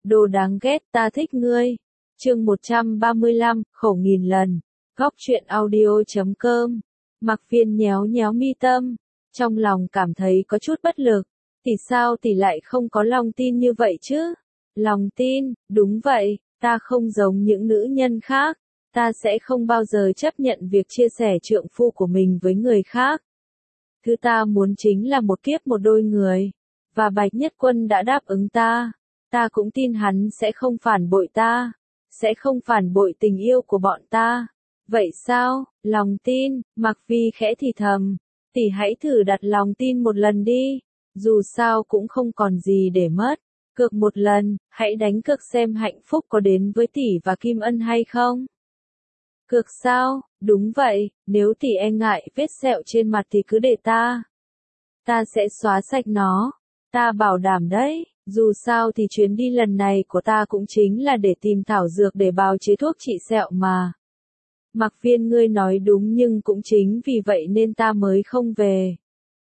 Đồ đáng ghét, ta thích ngươi. Chương 135, khổ nghìn lần. Góc truyện audio.com. Mạc Phiên nhéo nhéo mi tâm, trong lòng cảm thấy có chút bất lực. Tỷ sao tỷ lại không có lòng tin như vậy chứ? Lòng tin, đúng vậy, ta không giống những nữ nhân khác. Ta sẽ không bao giờ chấp nhận việc chia sẻ trượng phu của mình với người khác. Thứ ta muốn chính là một kiếp một đôi người. Và Bạch Nhất Quân đã đáp ứng ta. Ta cũng tin hắn sẽ không phản bội ta. Sẽ không phản bội tình yêu của bọn ta. Vậy sao? Lòng tin, Mạc Vi khẽ thì thầm. Tỷ hãy thử đặt lòng tin một lần đi. Dù sao cũng không còn gì để mất. Cược một lần, hãy đánh cược xem hạnh phúc có đến với tỷ và Kim Ân hay không. Cược sao? Đúng vậy, nếu tỷ e ngại vết sẹo trên mặt thì cứ để ta. Ta sẽ xóa sạch nó. Ta bảo đảm đấy, dù sao thì chuyến đi lần này của ta cũng chính là để tìm thảo dược để bào chế thuốc trị sẹo mà. Mạc Phiên ngươi nói đúng nhưng cũng chính vì vậy nên ta mới không về.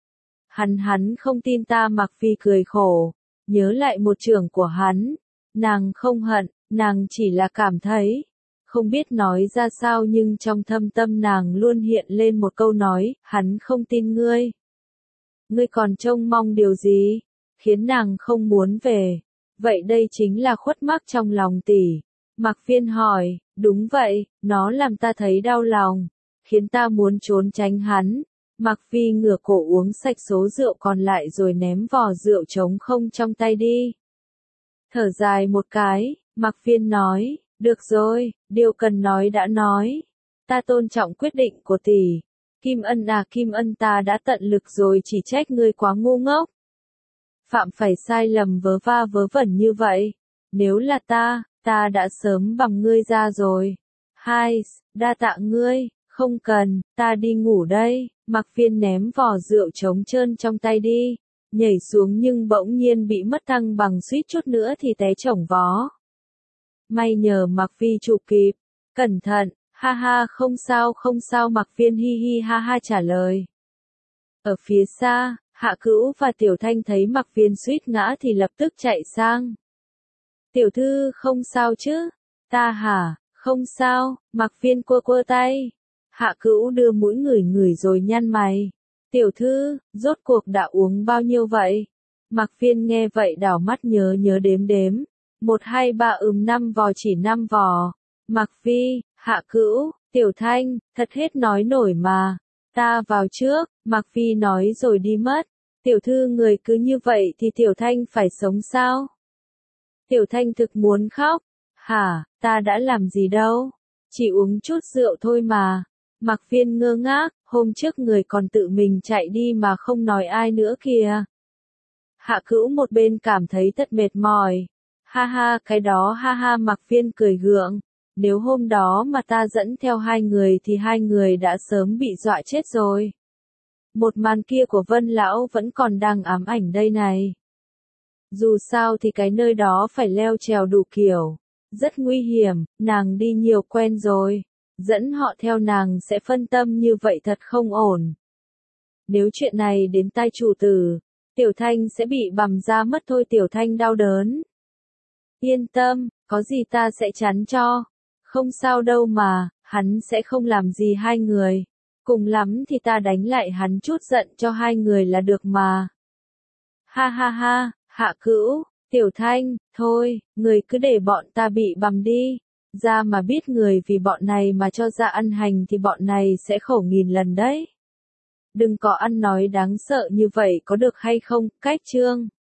Hắn không tin ta. Mạc Phi cười khổ, nhớ lại một trưởng của hắn. Nàng không hận, nàng chỉ là cảm thấy. Không biết nói ra sao nhưng trong thâm tâm nàng luôn hiện lên một câu nói, hắn không tin ngươi. Ngươi còn trông mong điều gì? Khiến nàng không muốn về. Vậy đây chính là khuất mắc trong lòng tỷ. Mạc Phiên hỏi, đúng vậy, nó làm ta thấy đau lòng. Khiến ta muốn trốn tránh hắn. Mạc Phi ngửa cổ uống sạch số rượu còn lại rồi ném vò rượu trống không trong tay đi. Thở dài một cái, Mạc Phiên nói, được rồi, điều cần nói đã nói. Ta tôn trọng quyết định của tỷ. Kim Ân à, Kim Ân, ta đã tận lực rồi, chỉ trách ngươi quá ngu ngốc. Phạm phải sai lầm vớ va vớ vẩn như vậy. Nếu là ta đã sớm bằng ngươi ra rồi. Hai, đa tạ ngươi, không cần, ta đi ngủ đây. Mạc Phiên ném vò rượu trống trơn trong tay đi, nhảy xuống nhưng bỗng nhiên bị mất thăng bằng, suýt chút nữa thì té chổng vó. May nhờ Mạc Phi chụp kịp. Cẩn thận, ha ha, không sao, Mạc Phiên hi hi ha ha trả lời. Ở phía xa, Hạ Cữu và Tiểu Thanh thấy Mạc Phiên suýt ngã thì lập tức chạy sang. Tiểu thư không sao chứ? Ta hả? Không sao. Mạc Phiên quơ tay. Hạ Cữu đưa mũi ngửi rồi nhăn mày. Tiểu thư, rốt cuộc đã uống bao nhiêu vậy? Mạc Phiên nghe vậy đảo mắt nhớ đếm. 1, 2, 3, 5 vò, chỉ 5 vò. Mạc Phi, Hạ Cữu, Tiểu Thanh, thật hết nói nổi mà. Ta vào trước, Mạc Phi nói rồi đi mất. Tiểu thư người cứ như vậy thì Tiểu Thanh phải sống sao? Tiểu Thanh thực muốn khóc. Hả, ta đã làm gì đâu? Chỉ uống chút rượu thôi mà. Mạc Phiên ngơ ngác, hôm trước người còn tự mình chạy đi mà không nói ai nữa kìa. Hạ Cữu một bên cảm thấy thật mệt mỏi. Ha ha, cái đó ha ha, Mạc Phiên cười gượng. Nếu hôm đó mà ta dẫn theo hai người thì hai người đã sớm bị dọa chết rồi. Một màn kia của Vân Lão vẫn còn đang ám ảnh đây này. Dù sao thì cái nơi đó phải leo trèo đủ kiểu. Rất nguy hiểm, nàng đi nhiều quen rồi. Dẫn họ theo nàng sẽ phân tâm như vậy thật không ổn. Nếu chuyện này đến tai chủ tử, Tiểu Thanh sẽ bị bằm ra mất thôi. Tiểu Thanh đau đớn. Yên tâm, có gì ta sẽ chắn cho. Không sao đâu mà, hắn sẽ không làm gì hai người. Cùng lắm thì ta đánh lại hắn chút giận cho hai người là được mà. Ha ha ha, Hạ Cữu, Tiểu Thanh, thôi, người cứ để bọn ta bị bằm đi. Ra mà biết người vì bọn này mà cho ra ăn hành thì bọn này sẽ khổ nghìn lần đấy. Đừng có ăn nói đáng sợ như vậy có được hay không? Cách chương